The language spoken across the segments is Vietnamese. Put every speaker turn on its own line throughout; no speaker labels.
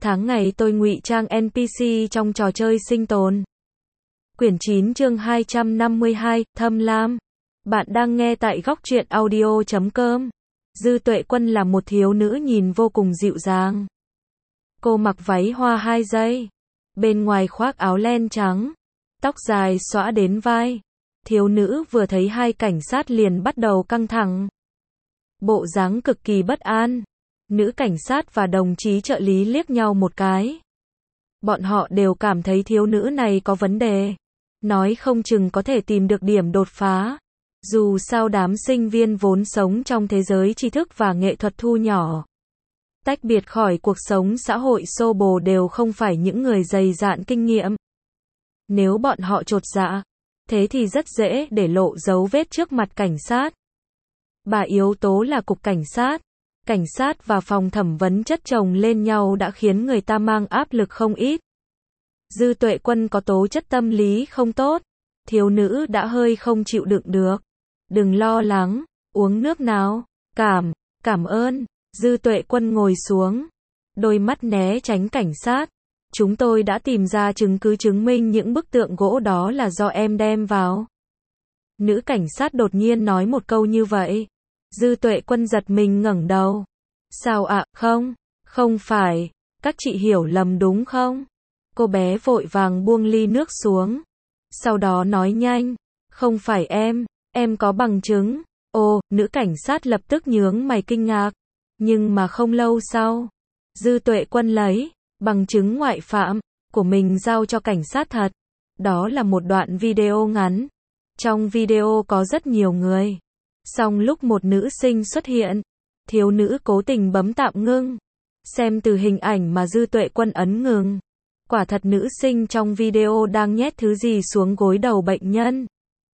Tháng ngày tôi ngụy trang NPC trong trò chơi sinh tồn. Quyển 9 chương 252, Thâm Lam. Bạn đang nghe tại góc truyện audio.com. Dư Tuệ Quân là một thiếu nữ nhìn vô cùng dịu dàng. Cô mặc váy hoa 2 dây. Bên ngoài khoác áo len trắng. Tóc dài xõa đến vai. Thiếu nữ vừa thấy hai cảnh sát liền bắt đầu căng thẳng. Bộ dáng cực kỳ bất an. Nữ cảnh sát và đồng chí trợ lý liếc nhau một cái. Bọn họ đều cảm thấy thiếu nữ này có vấn đề. Nói không chừng có thể tìm được điểm đột phá. Dù sao đám sinh viên vốn sống trong thế giới tri thức và nghệ thuật thu nhỏ. Tách biệt khỏi cuộc sống xã hội xô bồ đều không phải những người dày dạn kinh nghiệm. Nếu bọn họ chột dạ, thế thì rất dễ để lộ dấu vết trước mặt cảnh sát. Ba yếu tố là cục cảnh sát và phòng thẩm vấn chất chồng lên nhau đã khiến người ta mang áp lực không ít. Dư Tuệ Quân có tố chất tâm lý không tốt. Thiếu nữ đã hơi không chịu đựng được. Đừng lo lắng, uống nước nào. Cảm ơn. Dư Tuệ Quân ngồi xuống. Đôi mắt né tránh cảnh sát. Chúng tôi đã tìm ra chứng cứ chứng minh những bức tượng gỗ đó là do em đem vào. Nữ cảnh sát đột nhiên nói một câu như vậy. Dư Tuệ Quân giật mình ngẩng đầu. Sao ạ, không phải, các chị hiểu lầm đúng không? Cô bé vội vàng buông ly nước xuống. Sau đó nói nhanh, không phải em có bằng chứng. Ồ, nữ cảnh sát lập tức nhướng mày kinh ngạc. Nhưng mà không lâu sau, Dư Tuệ Quân lấy bằng chứng ngoại phạm của mình giao cho cảnh sát thật. Đó là một đoạn video ngắn. Trong video có rất nhiều người. Song lúc một nữ sinh xuất hiện, thiếu nữ cố tình bấm tạm ngưng. Xem từ hình ảnh mà Dư Tuệ Quân ấn ngừng. Quả thật nữ sinh trong video đang nhét thứ gì xuống gối đầu bệnh nhân.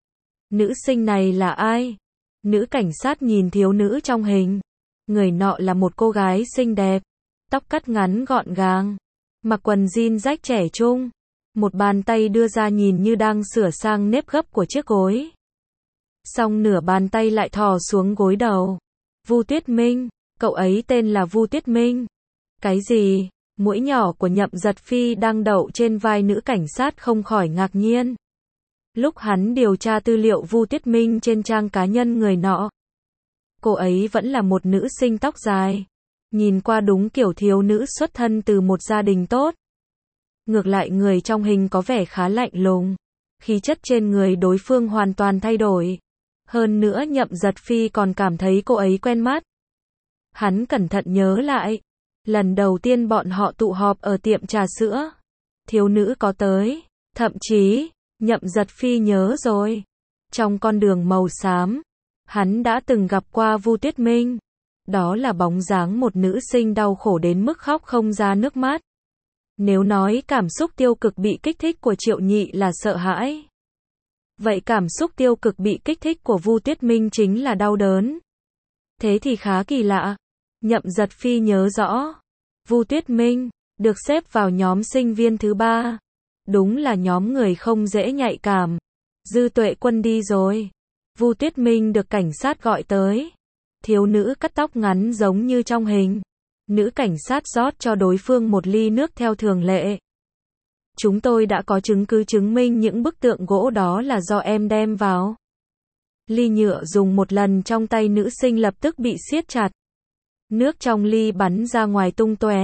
Nữ sinh này là ai? Nữ cảnh sát nhìn thiếu nữ trong hình. Người nọ là một cô gái xinh đẹp. Tóc cắt ngắn gọn gàng. Mặc quần jean rách trẻ trung. Một bàn tay đưa ra nhìn như đang sửa sang nếp gấp của chiếc gối. Xong nửa bàn tay lại thò xuống gối đầu. Vu Tuyết Minh, cậu ấy tên là Vu Tuyết Minh. Cái gì? Mũi nhỏ của Nhậm Giật Phi đang đậu trên vai nữ cảnh sát không khỏi ngạc nhiên. Lúc hắn điều tra tư liệu Vu Tuyết Minh trên trang cá nhân người nọ. Cô ấy vẫn là một nữ sinh tóc dài. Nhìn qua đúng kiểu thiếu nữ xuất thân từ một gia đình tốt. Ngược lại người trong hình có vẻ khá lạnh lùng. Khí chất trên người đối phương hoàn toàn thay đổi. Hơn nữa Nhậm Giật Phi còn cảm thấy cô ấy quen mắt. Hắn cẩn thận nhớ lại. Lần đầu tiên bọn họ tụ họp ở tiệm trà sữa. Thiếu nữ có tới. Thậm chí, Nhậm Giật Phi nhớ rồi. Trong con đường màu xám, hắn đã từng gặp qua Vu Tuyết Minh. Đó là bóng dáng một nữ sinh đau khổ đến mức khóc không ra nước mắt. Nếu nói cảm xúc tiêu cực bị kích thích của Triệu Nhị là sợ hãi. Vậy cảm xúc tiêu cực bị kích thích của Vu Tuyết Minh chính là đau đớn. Thế thì khá kỳ lạ. Nhậm Giật Phi nhớ rõ. Vu Tuyết Minh, được xếp vào nhóm sinh viên thứ 3. Đúng là nhóm người không dễ nhạy cảm. Dư Tuệ Quân đi rồi. Vu Tuyết Minh được cảnh sát gọi tới. Thiếu nữ cắt tóc ngắn giống như trong hình. Nữ cảnh sát rót cho đối phương một ly nước theo thường lệ. Chúng tôi đã có chứng cứ chứng minh những bức tượng gỗ đó là do em đem vào. Ly nhựa dùng một lần trong tay nữ sinh lập tức bị siết chặt. Nước trong ly bắn ra ngoài tung tóe.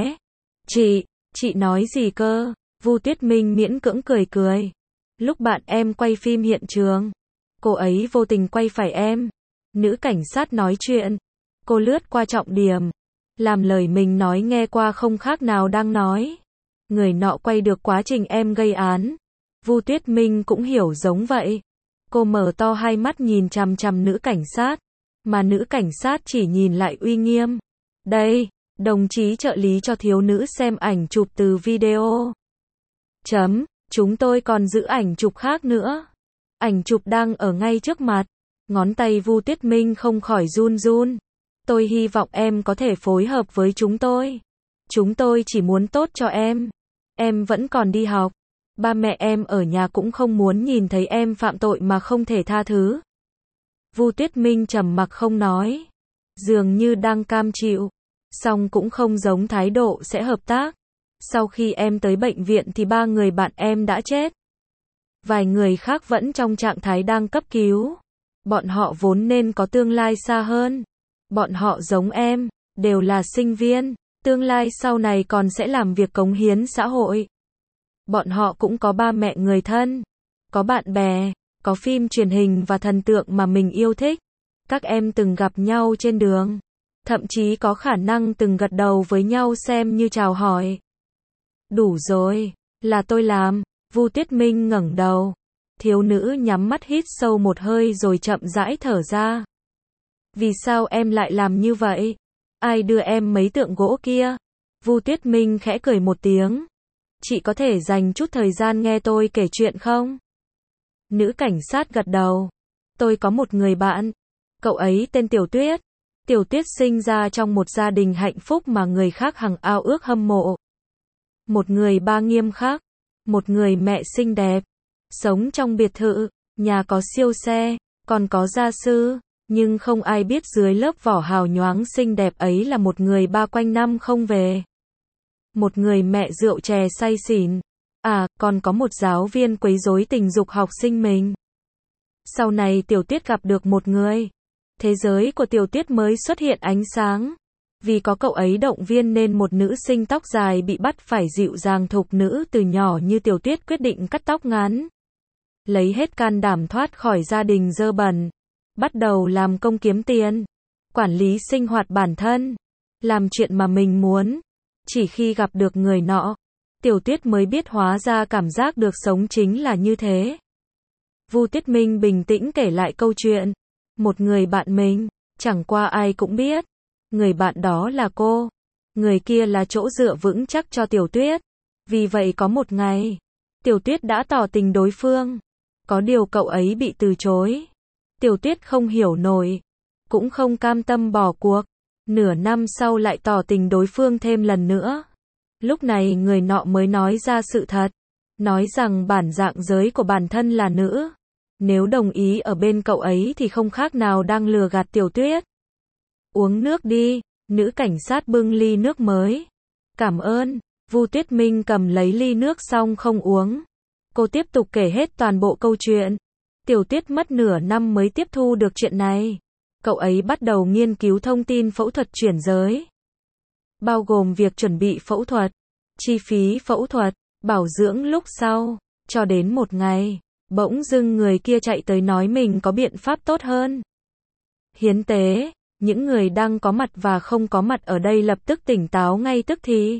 Chị nói gì cơ? Vu Tuyết Minh miễn cưỡng cười. Lúc bạn em quay phim hiện trường, cô ấy vô tình quay phải em. Nữ cảnh sát nói chuyện. Cô lướt qua trọng điểm. Làm lời mình nói nghe qua không khác nào đang nói. Người nọ quay được quá trình em gây án. Vu Tuyết Minh cũng hiểu giống vậy. Cô mở to hai mắt nhìn chằm chằm nữ cảnh sát. Mà nữ cảnh sát chỉ nhìn lại uy nghiêm. Đây, đồng chí trợ lý cho thiếu nữ xem ảnh chụp từ video. Chúng tôi còn giữ ảnh chụp khác nữa. Ảnh chụp đang ở ngay trước mặt. Ngón tay Vu Tuyết Minh không khỏi run. Tôi hy vọng em có thể phối hợp với chúng tôi. Chúng tôi chỉ muốn tốt cho em. Em vẫn còn đi học. Ba mẹ em ở nhà cũng không muốn nhìn thấy em phạm tội mà không thể tha thứ. Vu Tuyết Minh trầm mặc không nói. Dường như đang cam chịu. Song cũng không giống thái độ sẽ hợp tác. Sau khi em tới bệnh viện thì 3 người bạn em đã chết. Vài người khác vẫn trong trạng thái đang cấp cứu. Bọn họ vốn nên có tương lai xa hơn. Bọn họ giống em, đều là sinh viên, tương lai sau này còn sẽ làm việc cống hiến xã hội. Bọn họ cũng có ba mẹ người thân, có bạn bè, có phim truyền hình và thần tượng mà mình yêu thích. Các em từng gặp nhau trên đường, thậm chí có khả năng từng gật đầu với nhau xem như chào hỏi. Đủ rồi, là tôi làm. Vu Tuyết Minh ngẩng đầu. Thiếu nữ nhắm mắt hít sâu một hơi rồi chậm rãi thở ra. Vì sao em lại làm như vậy? Ai đưa em mấy tượng gỗ kia? Vu Tuyết Minh khẽ cười một tiếng. Chị có thể dành chút thời gian nghe tôi kể chuyện không? Nữ cảnh sát gật đầu. Tôi có một người bạn. Cậu ấy tên Tiểu Tuyết. Tiểu Tuyết sinh ra trong một gia đình hạnh phúc mà người khác hằng ao ước hâm mộ. Một người ba nghiêm khắc. Một người mẹ xinh đẹp. Sống trong biệt thự. Nhà có siêu xe. Còn có gia sư. Nhưng không ai biết dưới lớp vỏ hào nhoáng xinh đẹp ấy là một người ba quanh năm không về. Một người mẹ rượu chè say xỉn. À, còn có một giáo viên quấy rối tình dục học sinh mình. Sau này Tiểu Tuyết gặp được một người. Thế giới của Tiểu Tuyết mới xuất hiện ánh sáng. Vì có cậu ấy động viên nên một nữ sinh tóc dài bị bắt phải dịu dàng thục nữ từ nhỏ như Tiểu Tuyết quyết định cắt tóc ngắn. Lấy hết can đảm thoát khỏi gia đình dơ bẩn. Bắt đầu làm công kiếm tiền. Quản lý sinh hoạt bản thân. Làm chuyện mà mình muốn. Chỉ khi gặp được người nọ, Tiểu Tuyết mới biết hóa ra cảm giác được sống chính là như thế. Vu Tuyết Minh bình tĩnh kể lại câu chuyện. Một người bạn mình, chẳng qua ai cũng biết. Người bạn đó là cô. Người kia là chỗ dựa vững chắc cho Tiểu Tuyết. Vì vậy có một ngày, Tiểu Tuyết đã tỏ tình đối phương. Có điều cậu ấy bị từ chối. Tiểu Tuyết không hiểu nổi. Cũng không cam tâm bỏ cuộc. Nửa năm sau lại tỏ tình đối phương thêm lần nữa. Lúc này người nọ mới nói ra sự thật. Nói rằng bản dạng giới của bản thân là nữ. Nếu đồng ý ở bên cậu ấy thì không khác nào đang lừa gạt Tiểu Tuyết. Uống nước đi. Nữ cảnh sát bưng ly nước mới. Cảm ơn. Vu Tuyết Minh cầm lấy ly nước xong không uống. Cô tiếp tục kể hết toàn bộ câu chuyện. Tiểu Tuyết mất nửa năm mới tiếp thu được chuyện này. Cậu ấy bắt đầu nghiên cứu thông tin phẫu thuật chuyển giới. Bao gồm việc chuẩn bị phẫu thuật, chi phí phẫu thuật, bảo dưỡng lúc sau. Cho đến một ngày, bỗng dưng người kia chạy tới nói mình có biện pháp tốt hơn. Hiến tế. Những người đang có mặt và không có mặt ở đây lập tức tỉnh táo ngay tức thì.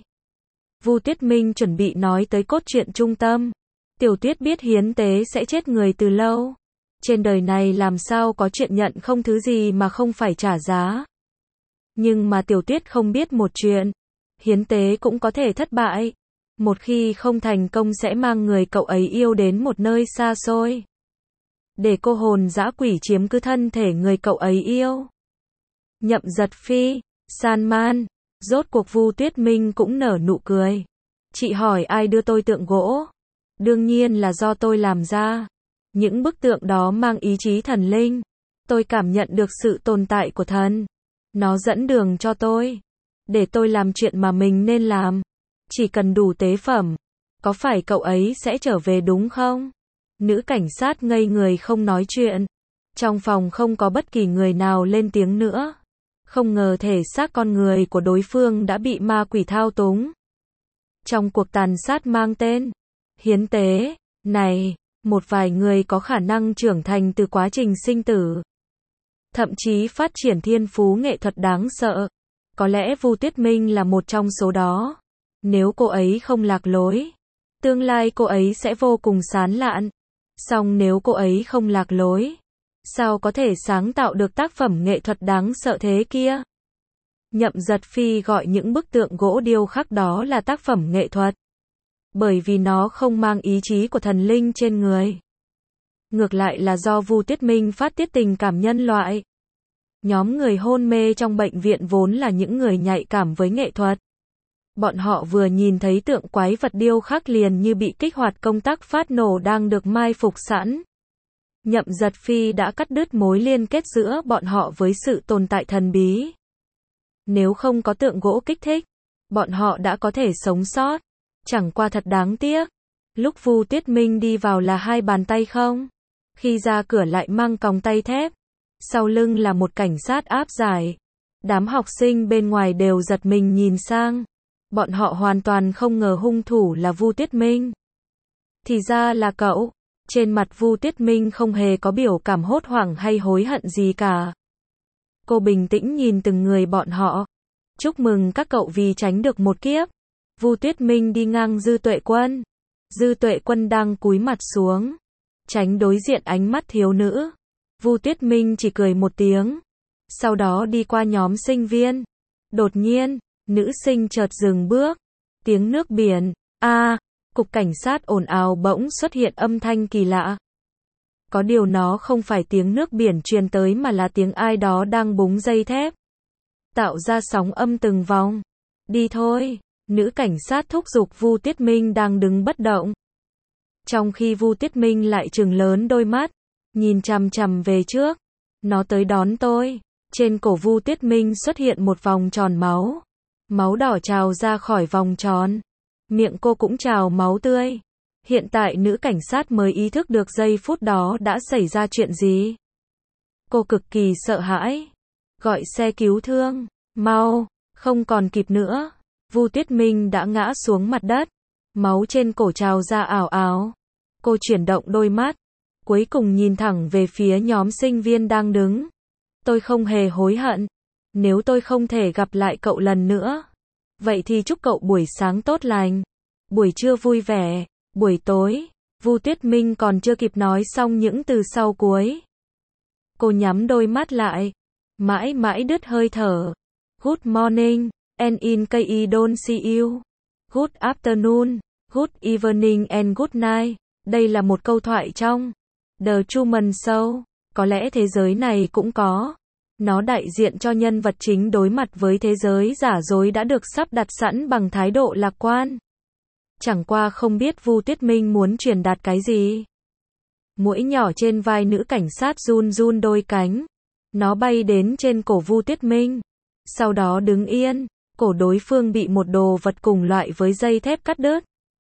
Vu Tuyết Minh chuẩn bị nói tới cốt truyện trung tâm. Tiểu Tuyết biết hiến tế sẽ chết người từ lâu. Trên đời này làm sao có chuyện nhận không thứ gì mà không phải trả giá. Nhưng mà Tiểu Tuyết không biết một chuyện. Hiến tế cũng có thể thất bại. Một khi không thành công sẽ mang người cậu ấy yêu đến một nơi xa xôi. Để cô hồn dã quỷ chiếm cứ thân thể người cậu ấy yêu. Nhậm Giật Phi, Salman. Rốt cuộc Vu Tuyết Minh cũng nở nụ cười. Chị hỏi ai đưa tôi tượng gỗ? Đương nhiên là do tôi làm ra. Những bức tượng đó mang ý chí thần linh. Tôi cảm nhận được sự tồn tại của thần. Nó dẫn đường cho tôi. Để tôi làm chuyện mà mình nên làm. Chỉ cần đủ tế phẩm. Có phải cậu ấy sẽ trở về đúng không? Nữ cảnh sát ngây người không nói chuyện. Trong phòng không có bất kỳ người nào lên tiếng nữa. Không ngờ thể xác con người của đối phương đã bị ma quỷ thao túng. Trong cuộc tàn sát mang tên hiến tế này, một vài người có khả năng trưởng thành từ quá trình sinh tử. Thậm chí phát triển thiên phú nghệ thuật đáng sợ. Có lẽ Vu Tuyết Minh là một trong số đó. Nếu cô ấy không lạc lối, tương lai cô ấy sẽ vô cùng sán lạn. Song nếu cô ấy không lạc lối, sao có thể sáng tạo được tác phẩm nghệ thuật đáng sợ thế kia? Nhậm Giật Phi gọi những bức tượng gỗ điêu khắc đó là tác phẩm nghệ thuật. Bởi vì nó không mang ý chí của thần linh trên người. Ngược lại là do Vu Tuyết Minh phát tiết tình cảm nhân loại. Nhóm người hôn mê trong bệnh viện vốn là những người nhạy cảm với nghệ thuật. Bọn họ vừa nhìn thấy tượng quái vật điêu khắc liền như bị kích hoạt công tắc phát nổ đang được mai phục sẵn. Nhậm Giật Phi đã cắt đứt mối liên kết giữa bọn họ với sự tồn tại thần bí. Nếu không có tượng gỗ kích thích, bọn họ đã có thể sống sót. Chẳng qua thật đáng tiếc. Lúc Vu Tuyết Minh đi vào là 2 bàn tay không. Khi ra cửa lại mang còng tay thép. Sau lưng là một cảnh sát áp giải. Đám học sinh bên ngoài đều giật mình nhìn sang. Bọn họ hoàn toàn không ngờ hung thủ là Vu Tuyết Minh. Thì ra là cậu. Trên mặt Vu Tuyết Minh không hề có biểu cảm hốt hoảng hay hối hận gì cả. Cô bình tĩnh nhìn từng người bọn họ. Chúc mừng các cậu vì tránh được một kiếp. Vu Tuyết Minh đi ngang Dư Tuệ Quân. Dư Tuệ Quân đang cúi mặt xuống, tránh đối diện ánh mắt thiếu nữ. Vu Tuyết Minh chỉ cười một tiếng. Sau đó đi qua nhóm sinh viên. Đột nhiên, nữ sinh chợt dừng bước. Tiếng nước biển. Cục cảnh sát ồn ào bỗng xuất hiện âm thanh kỳ lạ. Có điều nó không phải tiếng nước biển truyền tới mà là tiếng ai đó đang búng dây thép. Tạo ra sóng âm từng vòng. Đi thôi. Nữ cảnh sát thúc giục Vu Tuyết Minh đang đứng bất động. Trong khi Vu Tuyết Minh lại trừng lớn đôi mắt, nhìn chằm chằm về trước. Nó tới đón tôi. Trên cổ Vu Tuyết Minh xuất hiện một vòng tròn máu. Máu đỏ trào ra khỏi vòng tròn. Miệng cô cũng trào máu tươi. Hiện tại nữ cảnh sát mới ý thức được giây phút đó đã xảy ra chuyện gì. Cô cực kỳ sợ hãi. Gọi xe cứu thương. Mau, không còn kịp nữa. Vu Tuyết Minh đã ngã xuống mặt đất. Máu trên cổ trào ra ảo ảo. Cô chuyển động đôi mắt. Cuối cùng nhìn thẳng về phía nhóm sinh viên đang đứng. Tôi không hề hối hận. Nếu tôi không thể gặp lại cậu lần nữa. Vậy thì chúc cậu buổi sáng tốt lành. Buổi trưa vui vẻ. Buổi tối. Vu Tuyết Minh còn chưa kịp nói xong những từ sau cuối. Cô nhắm đôi mắt lại. Mãi mãi đứt hơi thở. Good morning. And in case I don't see you. Good afternoon. Good evening and good night. Đây là một câu thoại trong The Truman Show. Có lẽ thế giới này cũng có. Nó đại diện cho nhân vật chính đối mặt với thế giới giả dối đã được sắp đặt sẵn bằng thái độ lạc quan. Chẳng qua không biết Vu Tuyết Minh muốn truyền đạt cái gì. Muỗi nhỏ trên vai nữ cảnh sát run run đôi cánh. Nó bay đến trên cổ Vu Tuyết Minh. Sau đó đứng yên. Cổ đối phương bị một đồ vật cùng loại với dây thép cắt đứt.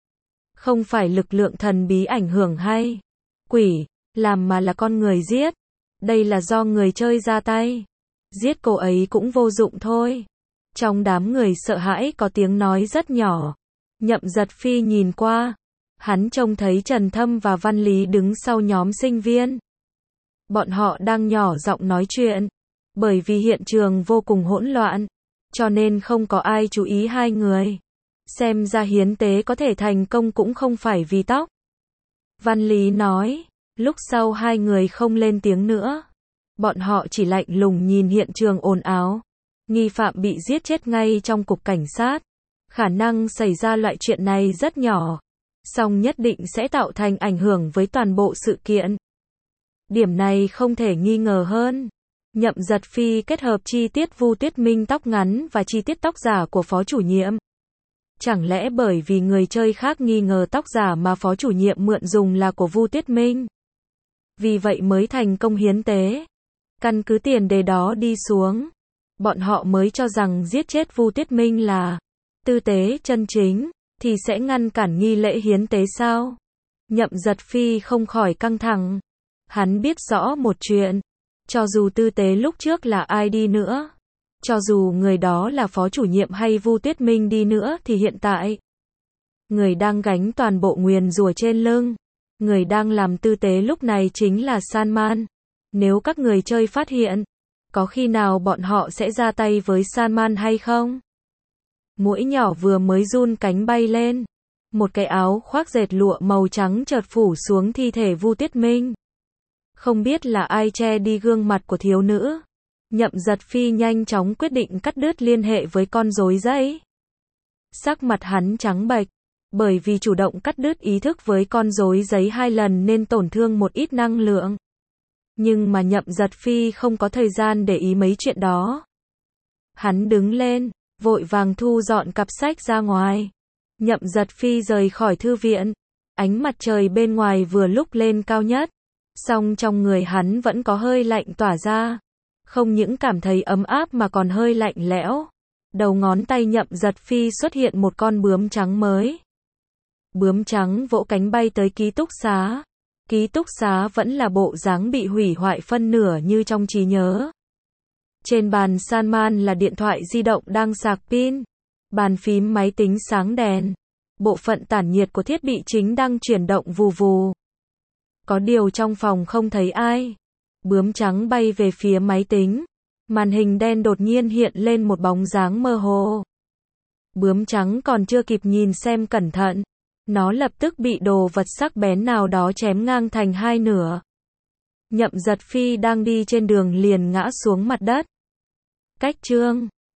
Không phải lực lượng thần bí ảnh hưởng hay quỷ làm mà là con người giết. Đây là do người chơi ra tay. Giết cô ấy cũng vô dụng thôi. Trong đám người sợ hãi có tiếng nói rất nhỏ. Nhậm Giật Phi nhìn qua. Hắn trông thấy Trần Thâm và Văn Lý đứng sau nhóm sinh viên. Bọn họ đang nhỏ giọng nói chuyện. Bởi vì hiện trường vô cùng hỗn loạn. Cho nên không có ai chú ý hai người. Xem ra hiến tế có thể thành công cũng không phải vì tóc. Văn Lý nói. Lúc sau hai người không lên tiếng nữa. Bọn họ chỉ lạnh lùng nhìn hiện trường ồn ào. Nghi phạm bị giết chết ngay trong cục cảnh sát. Khả năng xảy ra loại chuyện này rất nhỏ. Song nhất định sẽ tạo thành ảnh hưởng với toàn bộ sự kiện. Điểm này không thể nghi ngờ hơn. Nhậm Giật Phi kết hợp chi tiết Vu Tuyết Minh tóc ngắn và chi tiết tóc giả của phó chủ nhiệm. Chẳng lẽ bởi vì người chơi khác nghi ngờ tóc giả mà phó chủ nhiệm mượn dùng là của Vu Tuyết Minh? Vì vậy mới thành công hiến tế. Căn cứ tiền đề đó đi xuống. Bọn họ mới cho rằng giết chết Vu Tuyết Minh là tư tế chân chính. Thì sẽ ngăn cản nghi lễ hiến tế sao? Nhậm Giật Phi không khỏi căng thẳng. Hắn biết rõ một chuyện. Cho dù tư tế lúc trước là ai đi nữa. Cho dù người đó là phó chủ nhiệm hay Vu Tuyết Minh đi nữa thì hiện tại. Người đang gánh toàn bộ nguyền rủa trên lưng. Người đang làm tư tế lúc này chính là Salman. Nếu các người chơi phát hiện. Có khi nào bọn họ sẽ ra tay với Salman hay không? Muỗi nhỏ vừa mới run cánh bay lên. Một cái áo khoác dệt lụa màu trắng chợt phủ xuống thi thể Vu Tuyết Minh. Không biết là ai che đi gương mặt của thiếu nữ. Nhậm Giật Phi nhanh chóng quyết định cắt đứt liên hệ với con rối giấy. Sắc mặt hắn trắng bệch. Bởi vì chủ động cắt đứt ý thức với con rối giấy 2 lần nên tổn thương một ít năng lượng. Nhưng mà Nhậm Giật Phi không có thời gian để ý mấy chuyện đó. Hắn đứng lên, vội vàng thu dọn cặp sách ra ngoài. Nhậm Giật Phi rời khỏi thư viện. Ánh mặt trời bên ngoài vừa lúc lên cao nhất. Song trong người hắn vẫn có hơi lạnh tỏa ra. Không những cảm thấy ấm áp mà còn hơi lạnh lẽo. Đầu ngón tay Nhậm Giật Phi xuất hiện một con bướm trắng mới. Bướm trắng vỗ cánh bay tới ký túc xá. Ký túc xá vẫn là bộ dáng bị hủy hoại phân nửa như trong trí nhớ. Trên bàn Salman là điện thoại di động đang sạc pin. Bàn phím máy tính sáng đèn. Bộ phận tản nhiệt của thiết bị chính đang chuyển động vù vù. Có điều trong phòng không thấy ai. Bướm trắng bay về phía máy tính. Màn hình đen đột nhiên hiện lên một bóng dáng mơ hồ. Bướm trắng còn chưa kịp nhìn xem cẩn thận. Nó lập tức bị đồ vật sắc bén nào đó chém ngang thành hai nửa. Nhậm Giật Phi đang đi trên đường liền ngã xuống mặt đất. Cách chương